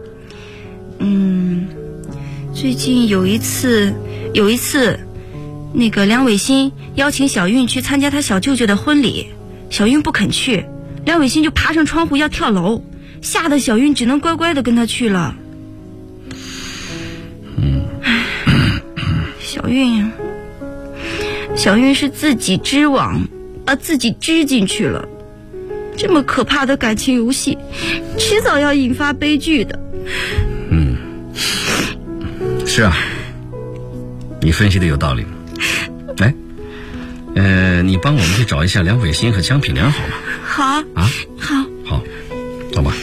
最近有一次那个梁伟新邀请小韵去参加他小舅舅的婚礼，小韵不肯去，梁伟新就爬上窗户要跳楼，吓得小韵只能乖乖的跟他去了。小韵是自己织网，把自己织进去了。这么可怕的感情游戏，迟早要引发悲剧的。 是啊，你分析的有道理。你帮我们去找一下梁伟新和江品良好吗？ 好。 好，走吧。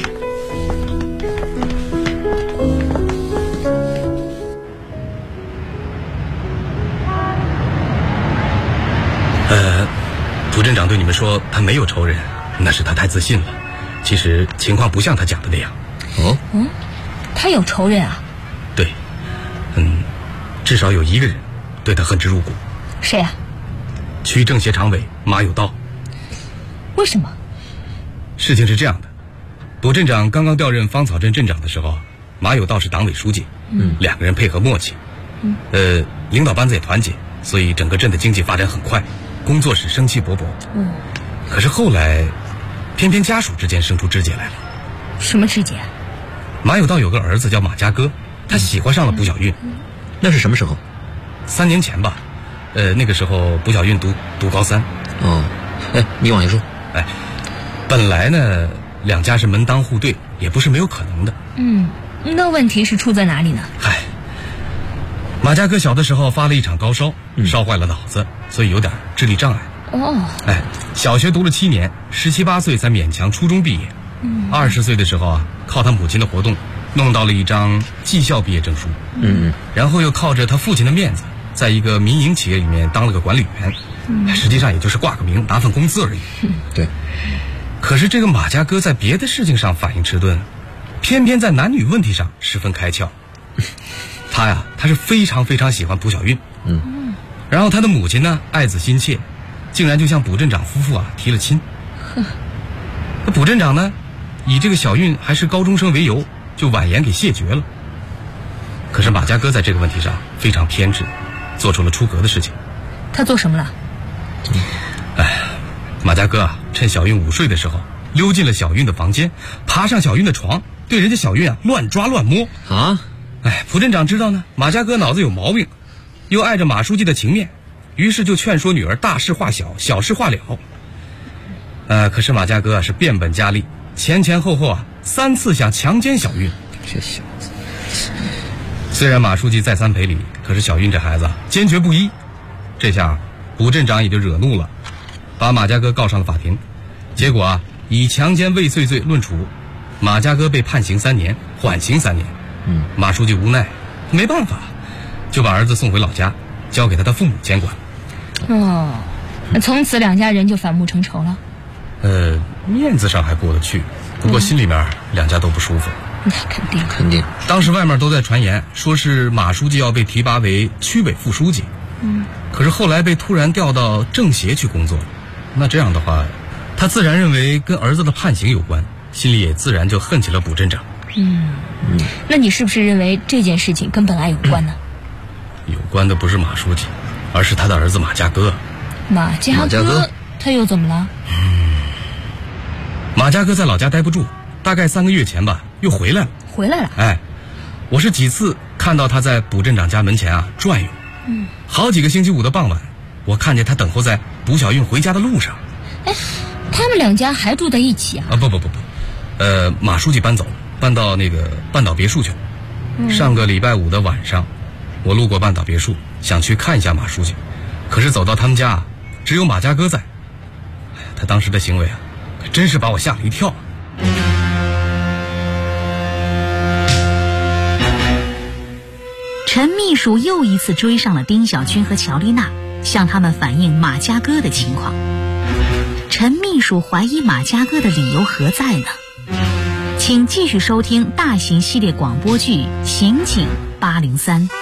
涂镇长对你们说他没有仇人，那是他太自信了。其实情况不像他讲的那样。 他有仇人啊？ 对，至少有一个人对他恨之入骨。 谁啊？ 区政协常委马有道。 为什么？ 事情是这样的，卜镇长刚刚调任芳草镇镇长的时候，马有道是党委书记，两个人配合默契，领导班子也团结，所以整个镇的经济发展很快，工作是生气勃勃。可是后来偏偏家属之间生出枝节来了。 什么枝节？ 马有道有个儿子叫马家哥，他喜欢上了卜小韵。 那是什么时候 ？3年前吧。那个时候卜小韵读高3。 你往下说。 本来呢两家是门当户对，也不是没有可能的。 那问题是出在哪里呢？ 马家哥小的时候发了一场高烧，烧坏了脑子，所以有点智力障碍。小学读了7年，17、18岁才勉强初中毕业。20岁的时候靠他母亲的活动，弄到了一张技校毕业证书。然后又靠着他父亲的面子，在一个民营企业里面当了个管理员。实际上也就是挂个名，拿份工资而已。 对。 可是这个马家哥在别的事情上反应迟钝，偏偏在男女问题上十分开窍。他是非常非常喜欢卜小韵。然后他的母亲呢爱子心切，竟然就向卜镇长夫妇提了亲。那卜镇长呢以这个小韵还是高中生为由，就婉言给谢绝了。 可是马家哥在这个问题上非常偏执，做出了出格的事情。 他做什么了？ 马家哥趁小韵午睡的时候，溜进了小韵的房间，爬上小韵的床，对人家小韵乱抓乱摸啊！ 蒲镇长知道呢，马家哥脑子有毛病，又碍着马书记的情面，于是就劝说女儿大事化小，小事化了。可是马家哥是变本加厉，前后后3次想强奸小韵。 这小子， 虽然马书记再三赔礼，可是小韵这孩子坚决不依。这下卜镇长也就惹怒了，把马家哥告上了法庭。结果以强奸未遂罪论处，马家哥被判刑3年，缓刑3年。马书记无奈，没办法，就把儿子送回老家，交给他的父母监管。 那从此两家人就反目成仇了。 面子上还过得去，不过心里面两家都不舒服。 那肯定。 当时外面都在传言，说是马书记要被提拔为区委副书记。可是后来被突然调到政协去工作了。那这样的话，他自然认为跟儿子的判刑有关，心里也自然就恨起了卜镇长。 那你是不是认为这件事情跟本来有关呢？ 有关的不是马书记，而是他的儿子马家哥。 马家哥他又怎么了？ 马家哥在老家待不住，大概3个月前吧，又回来了。我是几次看到他在卜镇长家门前转悠。好几个星期五的傍晚，我看见他等候在卜小韵回家的路上。 他们两家还住在一起啊？ 不，马书记搬走了，搬到那个半岛别墅去了。上个礼拜5的晚上，我路过半岛别墅，想去看一下马书记，可是走到他们家，只有马家哥在。他当时的行为可真是把我吓了一跳。 陈秘书又一次追上了丁小军和乔丽娜，向他们反映马家哥的情况。陈秘书怀疑马家哥的理由何在呢？请继续收听大型系列广播剧《刑警803》。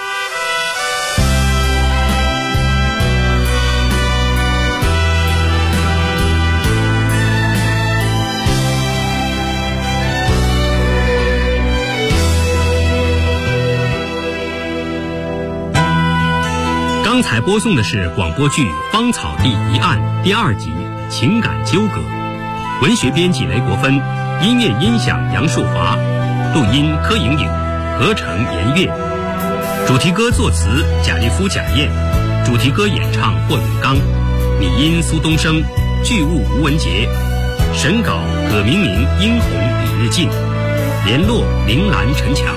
刚才播送的是广播剧《芳草地一案》第2集《情感纠葛》，文学编辑雷国芬，音乐音响杨树华，录音柯莹莹，合成严月，主题歌作词贾立夫、贾燕，主题歌演唱霍永刚，拟音苏东升，剧务吴文杰，审稿葛明明、殷红、李日进，联络林兰、陈强。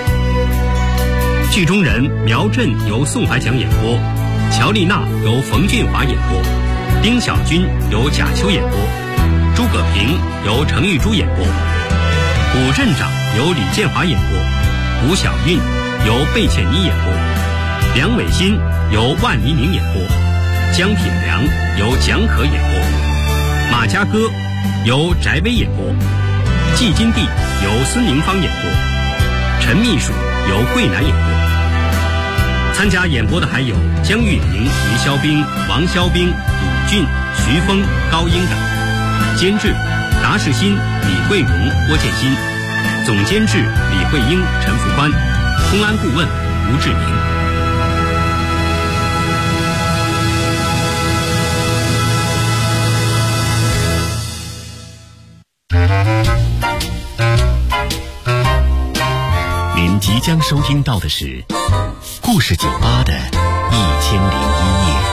剧中人苗震由宋怀强演播，乔丽娜由冯俊华演播，丁小军由贾秋演播，诸葛平由程玉珠演播，卜镇长由李建华演播，卜小韵由贝倩妮演播，梁伟新由万黎明演播，江品良由蒋可演播，马家哥由翟威演播，季金娣由孙宁芳演播，陈秘书由桂南演播。参加演播的还有江玉玲、于肖冰、王肖冰、鲁俊、徐峰、高英等。监制达世新、李桂荣、郭建新，总监制李慧英、陈福宽，公安顾问吴志明。 您即将收听到的是故事酒吧的1001夜。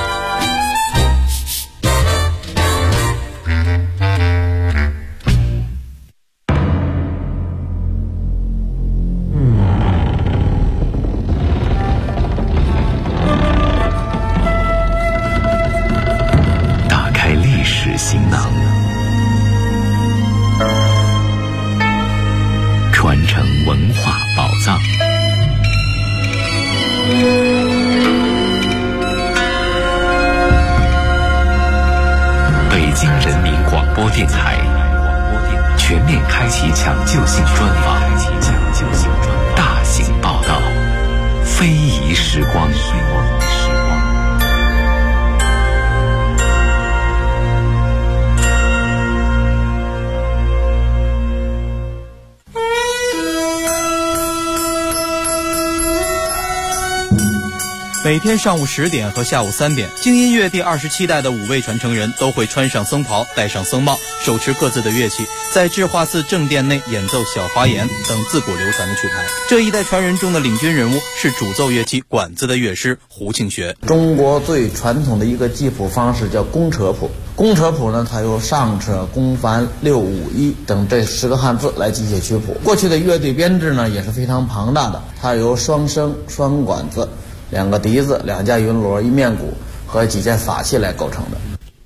打开历史行囊，传承文化宝藏。北京人民广播电台全面开启抢救性专访，大型报道，非遗时光。 每天上午10点和下午3点，京音乐第27代的5位传承人都会穿上僧袍，戴上僧帽，手持各自的乐器，在智化寺正殿内演奏小华严等自古流传的曲牌。这一代传人中的领军人物是主奏乐器管子的乐师胡庆学。 中国最传统的一个记谱方式叫公车谱。公车谱呢，它由上车、公繁、六五一等这10个汉字来记写曲谱。过去的乐队编制呢也是非常庞大的，它由双笙、双管子、2个笛子、2架云锣、1面鼓和几件法器来构成的。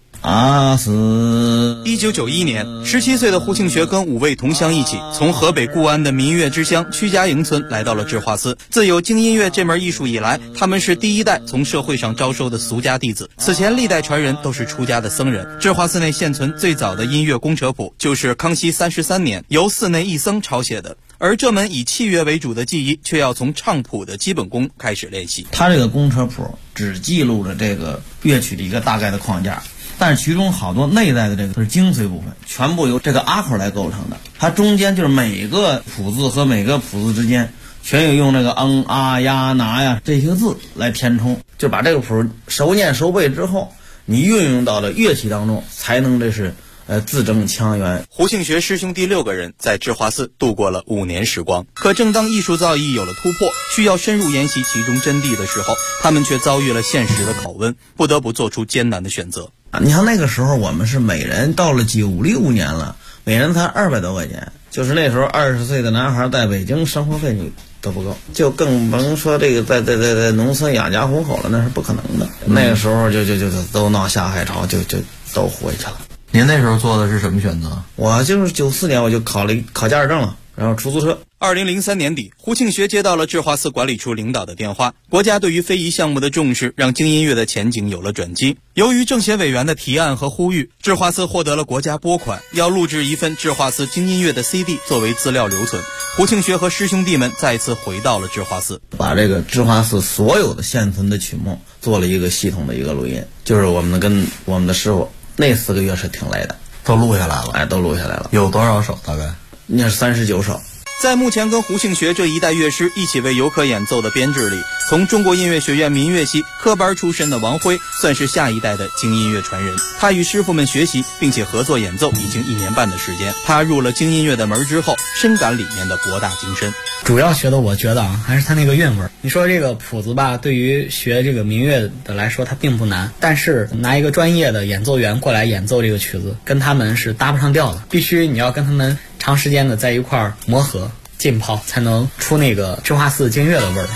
1991年，17岁的胡庆学跟5位同乡一起，从河北固安的民乐之乡曲家营村来到了智化寺。自有京音乐这门艺术以来，他们是第一代从社会上招收的俗家弟子。此前历代传人都是出家的僧人。智化寺内现存最早的音乐公车谱，就是康熙33年由寺内一僧抄写的。而这门以器乐为主的技艺，却要从唱谱的基本功开始练习。 它这个公车谱只记录了这个乐曲的一个大概的框架，但是其中好多内在的这个是精髓部分，全部由这个阿口来构成的。它中间就是每个谱字和每个谱字之间全有用这个啊呀拿呀这些字来填充，就把这个谱熟念熟背之后，你运用到了乐器当中，才能这是字正腔圆。 胡庆学师兄弟6个人在智化寺度过了5年时光。可正当艺术造诣有了突破，需要深入研习其中真谛的时候，他们却遭遇了现实的拷问，不得不做出艰难的选择。 你像那个时候我们是每人到了95、96年了，每人才200多块钱，就是那时候20岁的男孩在北京生活费你都不够，就更甭说这个在农村养家糊口了，那是不可能的。那个时候就都闹下海潮，就都回去了。 您那时候做的是什么选择？ 我就是94年我就考驾驶证了，然后出租车。 2003年底，胡庆学接到了智化寺管理处领导的电话，国家对于非遗项目的重视让京音乐的前景有了转机。由于政协委员的提案和呼吁，智化寺获得了国家拨款，要录制一份智化寺京音乐的 CD 作为资料留存。胡庆学和师兄弟们再次回到了智化寺， 把这个智化寺所有的现存的曲目做了一个系统的一个录音，就是我们跟我们的师傅那4个月是挺累的， 都录下来了。 都录下来了。 有多少首？大概那是39首。 在目前跟胡庆学这一代乐师一起为游客演奏的编制里，从中国音乐学院民乐系科班出身的王辉算是下一代的京音乐传人。他与师傅们学习并且合作演奏已经1年半的时间。他入了京音乐的门之后，深感里面的博大精深。 主要学的我觉得还是他那个韵味。你说这个谱子吧，对于学这个民乐的来说它并不难，但是拿一个专业的演奏员过来演奏这个曲子，跟他们是搭不上调的。必须你要跟他们长时间的在一块儿磨合浸泡，才能出那个智化寺京乐的味儿。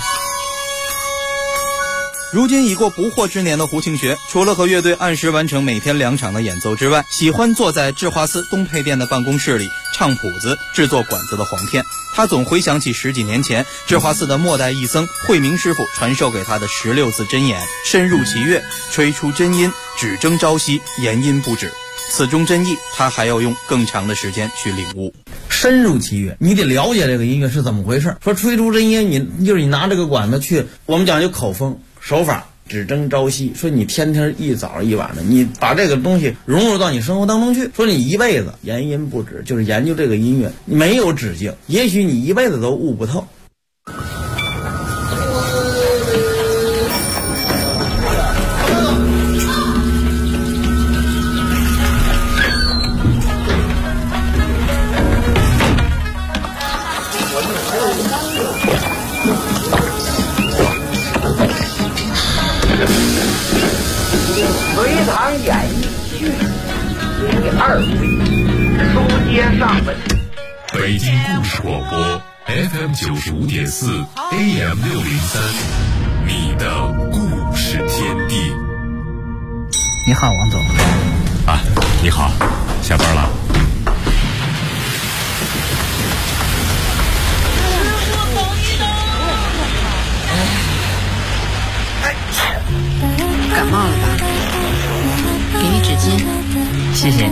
如今已过不惑之年的胡庆学，除了和乐队按时完成每天2场的演奏之外，喜欢坐在智化寺东配殿的办公室里唱谱子、制作管子的簧片。他总回想起10几年前智化寺的末代义僧慧明师傅传授给他的16字真言：深入其乐，吹出真音，只争朝夕，言音不止。此中真意，他还要用更长的时间去领悟。 深入其乐，你得了解这个音乐是怎么回事。说吹出真音，你拿这个管子去，我们讲究口风手法，只争朝夕。说你天天一早一晚的，你把这个东西融入到你生活当中去。说你一辈子言音不止，就是研究这个音乐，没有止境，也许你一辈子都悟不透。 隋唐演义序第2回，书接上文。 北京故事广播 FM 95.4 AM 603，你的故事天地。 你好，王总。 啊，你好，下班了。 感冒了吧？给你纸巾。 谢谢。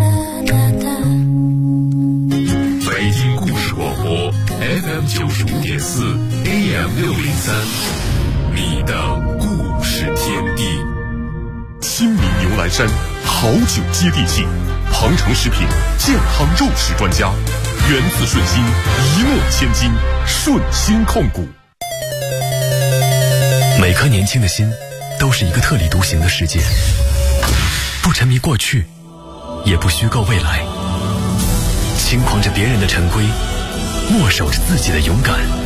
北京故事广播 FM 95.4 AM 603，你的故事天地。新米牛栏山好酒接地气，鹏程食品健康肉食专家，源自顺心，一诺千金，顺心控股。 每颗年轻的心都是一个特立独行的世界，不沉迷过去，也不虚构未来，轻狂着别人的陈规，默守着自己的勇敢。